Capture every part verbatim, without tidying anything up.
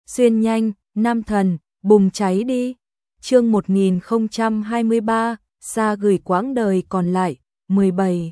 xuyên nhanh, nam thần, bùng cháy đi. Chương một nghìn không trăm hai mươi ba, xa gửi quãng đời còn lại, mười bảy.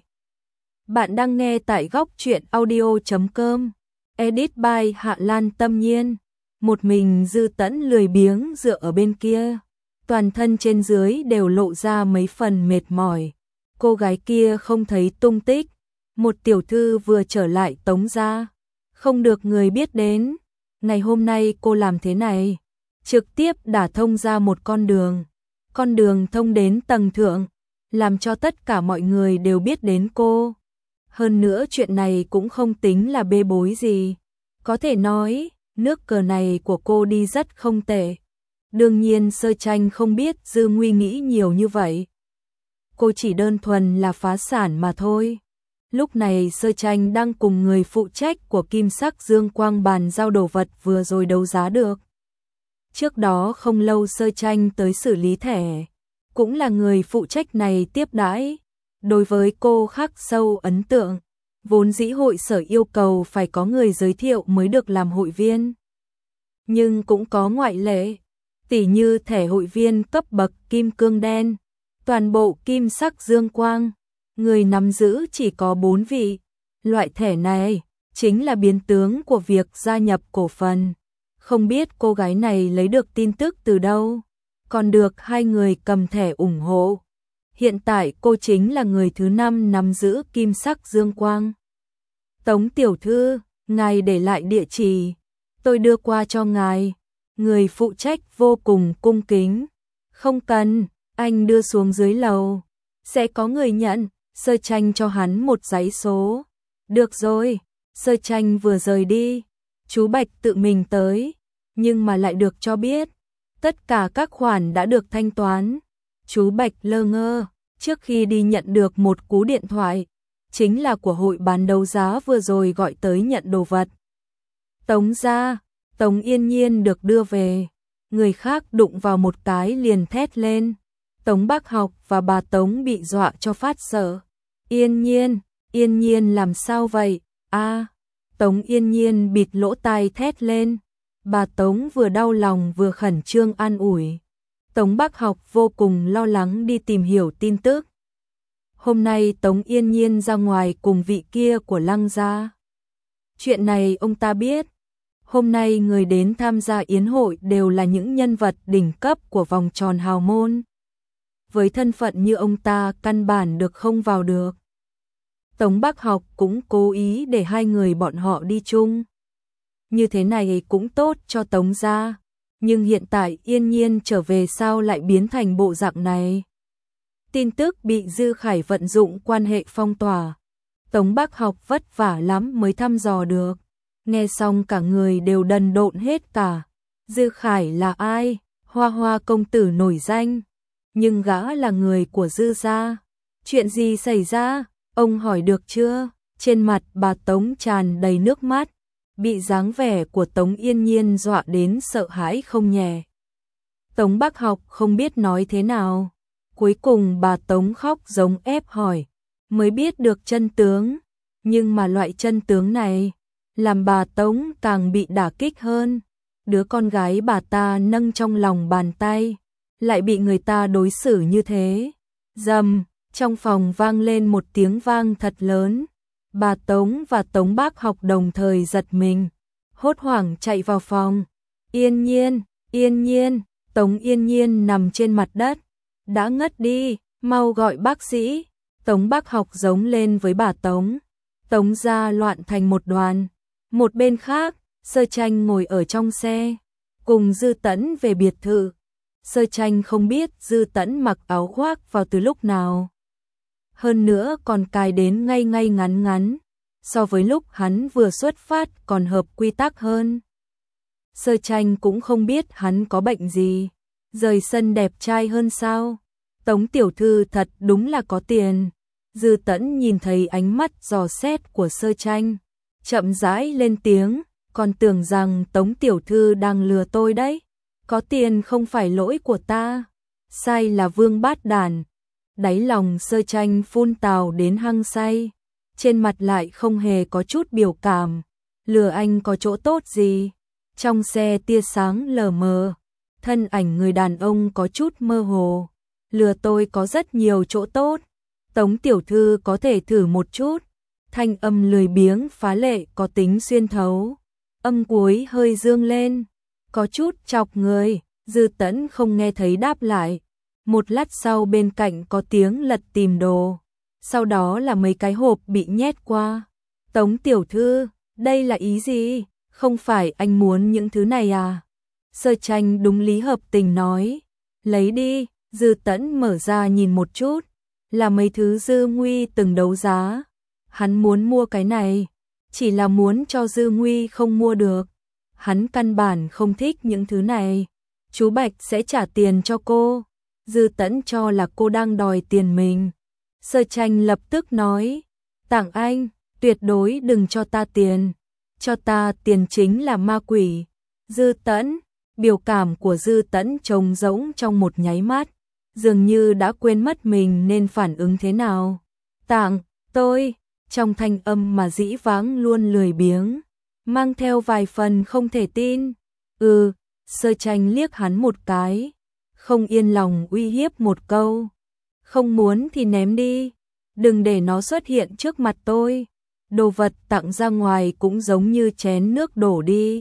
Bạn đang nghe tại góc truyện audio chấm com. Edit by Hạ Lan Tâm Nhiên. Một mình Dư Tẫn lười biếng dựa ở bên kia, toàn thân trên dưới đều lộ ra mấy phần mệt mỏi. Cô gái kia không thấy tung tích, một tiểu thư vừa trở lại Tống gia, không được người biết đến. Ngày hôm nay cô làm thế này, trực tiếp đả thông ra một con đường, con đường thông đến tầng thượng, làm cho tất cả mọi người đều biết đến cô. Hơn nữa chuyện này cũng không tính là bê bối gì, có thể nói nước cờ này của cô đi rất không tệ. Đương nhiên Sơ Tranh không biết Dư Nguy nghĩ nhiều như vậy, cô chỉ đơn thuần là phá sản mà thôi. Lúc này Sơ Tranh đang cùng người phụ trách của Kim Sắc Dương Quang bàn giao đồ vật vừa rồi đấu giá được. Trước đó không lâu Sơ Tranh tới xử lý thẻ, cũng là người phụ trách này tiếp đãi. Đối với cô khắc sâu ấn tượng, vốn dĩ hội sở yêu cầu phải có người giới thiệu mới được làm hội viên. Nhưng cũng có ngoại lệ, tỉ như thẻ hội viên cấp bậc kim cương đen, toàn bộ Kim Sắc Dương Quang, người nắm giữ chỉ có bốn vị. Loại thẻ này chính là biến tướng của việc gia nhập cổ phần. Không biết cô gái này lấy được tin tức từ đâu, còn được hai người cầm thẻ ủng hộ. Hiện tại cô chính là người thứ năm nắm giữ Kim Sắc Dương Quang. Tống tiểu thư, ngài để lại địa chỉ, tôi đưa qua cho ngài. Người phụ trách vô cùng cung kính. Không cần, anh đưa xuống dưới lầu, sẽ có người nhận. Sơ Tranh cho hắn một dãy số. Được rồi. Sơ Tranh vừa rời đi, chú Bạch tự mình tới, nhưng mà lại được cho biết tất cả các khoản đã được thanh toán. Chú Bạch lơ ngơ, trước khi đi nhận được một cú điện thoại, chính là của hội bán đấu giá vừa rồi gọi tới nhận đồ vật. Tống gia, Tống Yên Nhiên được đưa về, người khác đụng vào một cái liền thét lên. Tống Bác Học và bà Tống bị dọa cho phát sợ. Yên Nhiên, Yên Nhiên làm sao vậy? A, Tống Yên Nhiên bịt lỗ tai thét lên. Bà Tống vừa đau lòng vừa khẩn trương an ủi. Tống Bác Học vô cùng lo lắng đi tìm hiểu tin tức. Hôm nay Tống Yên Nhiên ra ngoài cùng vị kia của Lăng gia. Chuyện này ông ta biết. Hôm nay người đến tham gia yến hội đều là những nhân vật đỉnh cấp của vòng tròn hào môn. Với thân phận như ông ta căn bản được không vào được. Tống Bác Học cũng cố ý để hai người bọn họ đi chung. Như thế này cũng tốt cho Tống gia. Nhưng hiện tại Yên Nhiên trở về sao lại biến thành bộ dạng này? Tin tức bị Dư Khải vận dụng quan hệ phong tỏa. Tống Bác Học vất vả lắm mới thăm dò được. Nghe xong cả người đều đần độn hết cả. Dư Khải là ai? Hoa Hoa công tử nổi danh. Nhưng gã là người của Dư gia. Chuyện gì xảy ra? Ông hỏi được chưa? Trên mặt bà Tống tràn đầy nước mắt, bị dáng vẻ của Tống Yên Nhiên dọa đến sợ hãi không nhẹ. Tống Bác Học không biết nói thế nào. Cuối cùng bà Tống khóc giống ép hỏi, mới biết được chân tướng. Nhưng mà loại chân tướng này làm bà Tống càng bị đả kích hơn. Đứa con gái bà ta nâng trong lòng bàn tay, lại bị người ta đối xử như thế. Rầm, trong phòng vang lên một tiếng vang thật lớn. Bà Tống và Tống Bác Học đồng thời giật mình, hốt hoảng chạy vào phòng. Yên Nhiên, Yên Nhiên, Tống Yên Nhiên nằm trên mặt đất, đã ngất đi, mau gọi bác sĩ. Tống Bác Học giống lên với bà Tống. Tống gia loạn thành một đoàn. Một bên khác, Sơ Tranh ngồi ở trong xe, cùng Dư Tẫn về biệt thự. Sơ Tranh không biết Dư Tẫn mặc áo khoác vào từ lúc nào. Hơn nữa còn cài đến ngay ngay ngắn ngắn, so với lúc hắn vừa xuất phát còn hợp quy tắc hơn. Sơ Tranh cũng không biết hắn có bệnh gì, rời sân đẹp trai hơn sao. Tống tiểu thư thật đúng là có tiền. Dư Tẫn nhìn thấy ánh mắt dò xét của Sơ Tranh, chậm rãi lên tiếng, còn tưởng rằng Tống tiểu thư đang lừa tôi đấy. Có tiền không phải lỗi của ta, sai là Vương Bát Đản. Đáy lòng Sơ Tranh phun tào đến hăng say, trên mặt lại không hề có chút biểu cảm. Lừa anh có chỗ tốt gì? Trong xe tia sáng lờ mờ, thân ảnh người đàn ông có chút mơ hồ. Lừa tôi có rất nhiều chỗ tốt, Tống tiểu thư có thể thử một chút. Thanh âm lười biếng phá lệ có tính xuyên thấu, âm cuối hơi dương lên, có chút chọc người. Dư Tẫn không nghe thấy đáp lại. Một lát sau bên cạnh có tiếng lật tìm đồ, sau đó là mấy cái hộp bị nhét qua. Tống tiểu thư, đây là ý gì? Không phải anh muốn những thứ này à? Sơ Tranh đúng lý hợp tình nói. Lấy đi. Dư Tẫn mở ra nhìn một chút, là mấy thứ Dư Nguy từng đấu giá. Hắn muốn mua cái này, chỉ là muốn cho Dư Nguy không mua được. Hắn căn bản không thích những thứ này. Chú Bạch sẽ trả tiền cho cô. Dư Tẫn cho là cô đang đòi tiền mình. Sơ Tranh lập tức nói, tặng anh, tuyệt đối đừng cho ta tiền. Cho ta tiền chính là ma quỷ. Dư Tẫn, biểu cảm của Dư Tẫn trống rỗng trong một nháy mắt, dường như đã quên mất mình nên phản ứng thế nào. Tặng, tôi, trong thanh âm mà dĩ vãng luôn lười biếng, mang theo vài phần không thể tin. Ừ, Sơ Tranh liếc hắn một cái, không yên lòng uy hiếp một câu. Không muốn thì ném đi, đừng để nó xuất hiện trước mặt tôi. Đồ vật tặng ra ngoài cũng giống như chén nước đổ đi.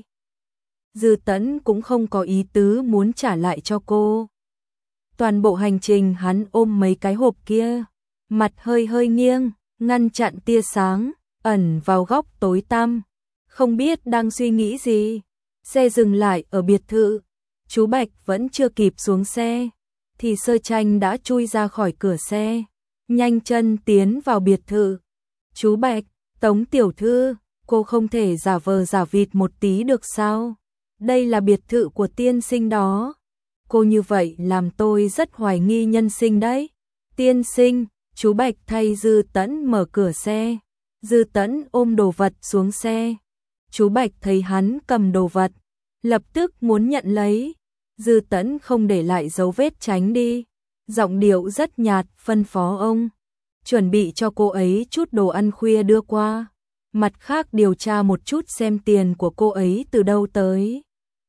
Dư Tẫn cũng không có ý tứ muốn trả lại cho cô. Toàn bộ hành trình hắn ôm mấy cái hộp kia, mặt hơi hơi nghiêng, ngăn chặn tia sáng, ẩn vào góc tối tăm, không biết đang suy nghĩ gì. Xe dừng lại ở biệt thự, chú Bạch vẫn chưa kịp xuống xe, thì Sơ Tranh đã chui ra khỏi cửa xe, nhanh chân tiến vào biệt thự. Chú Bạch, Tống tiểu thư, cô không thể giả vờ giả vịt một tí được sao? Đây là biệt thự của tiên sinh đó. Cô như vậy làm tôi rất hoài nghi nhân sinh đấy. Tiên sinh, chú Bạch thay Dư Tẫn mở cửa xe. Dư Tẫn ôm đồ vật xuống xe. Chú Bạch thấy hắn cầm đồ vật, lập tức muốn nhận lấy. Dư Tẫn không để lại dấu vết tránh đi. Giọng điệu rất nhạt phân phó ông, chuẩn bị cho cô ấy chút đồ ăn khuya đưa qua. Mặt khác điều tra một chút xem tiền của cô ấy từ đâu tới.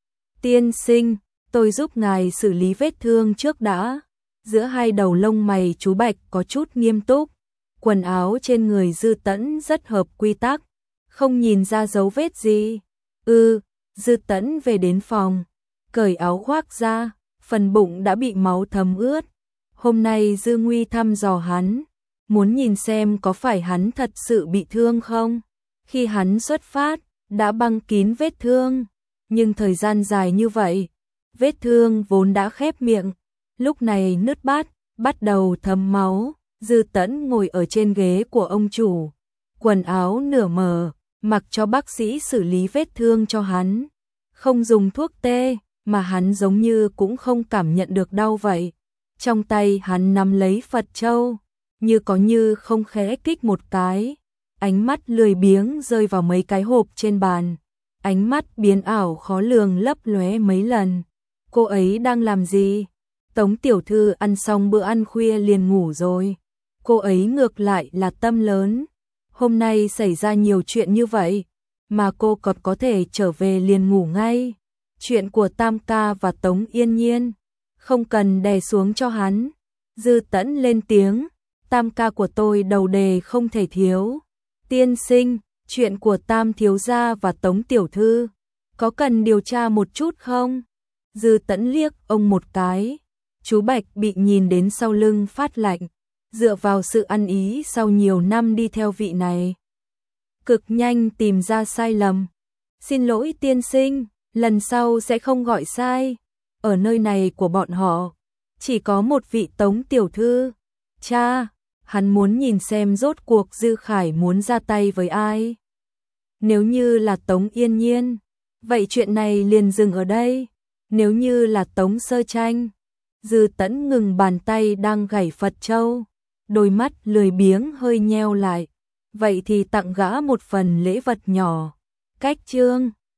Tiên sinh, tôi giúp ngài xử lý vết thương trước đã. Giữa hai đầu lông mày chú Bạch có chút nghiêm túc. Quần áo trên người Dư Tẫn rất hợp quy tắc, không nhìn ra dấu vết gì. Ừ, Dư Tẫn về đến phòng, cởi áo khoác ra, phần bụng đã bị máu thấm ướt. Hôm nay Dư Nguy thăm dò hắn, muốn nhìn xem có phải hắn thật sự bị thương không. Khi hắn xuất phát, đã băng kín vết thương, nhưng thời gian dài như vậy, vết thương vốn đã khép miệng, lúc này nứt bát, bắt đầu thấm máu. Dư Tẫn ngồi ở trên ghế của ông chủ, quần áo nửa mở, mặc cho bác sĩ xử lý vết thương cho hắn. Không dùng thuốc tê, mà hắn giống như cũng không cảm nhận được đau vậy. Trong tay hắn nắm lấy Phật châu, như có như không khẽ kích một cái. Ánh mắt lười biếng rơi vào mấy cái hộp trên bàn. Ánh mắt biến ảo khó lường lấp lóe mấy lần. Cô ấy đang làm gì? Tống tiểu thư ăn xong bữa ăn khuya liền ngủ rồi. Cô ấy ngược lại là tâm lớn. Hôm nay xảy ra nhiều chuyện như vậy, mà cô còn có thể trở về liền ngủ ngay. Chuyện của Tam ca và Tống Yên Nhiên, không cần đè xuống cho hắn. Dư Tẫn lên tiếng, Tam ca của tôi đầu đề không thể thiếu. Tiên sinh, chuyện của Tam thiếu gia và Tống tiểu thư, có cần điều tra một chút không? Dư Tẫn liếc ông một cái. Chú Bạch bị nhìn đến sau lưng phát lạnh, dựa vào sự ăn ý sau nhiều năm đi theo vị này, cực nhanh tìm ra sai lầm. Xin lỗi tiên sinh, lần sau sẽ không gọi sai. Ở nơi này của bọn họ, chỉ có một vị Tống tiểu thư. Cha, hắn muốn nhìn xem rốt cuộc Dư Khải muốn ra tay với ai. Nếu như là Tống Yên Nhiên, vậy chuyện này liền dừng ở đây. Nếu như là Tống Sơ Tranh, Dư Tẫn ngừng bàn tay đang gảy Phật châu, đôi mắt lười biếng hơi nheo lại. Vậy thì tặng gã một phần lễ vật nhỏ. Cách chương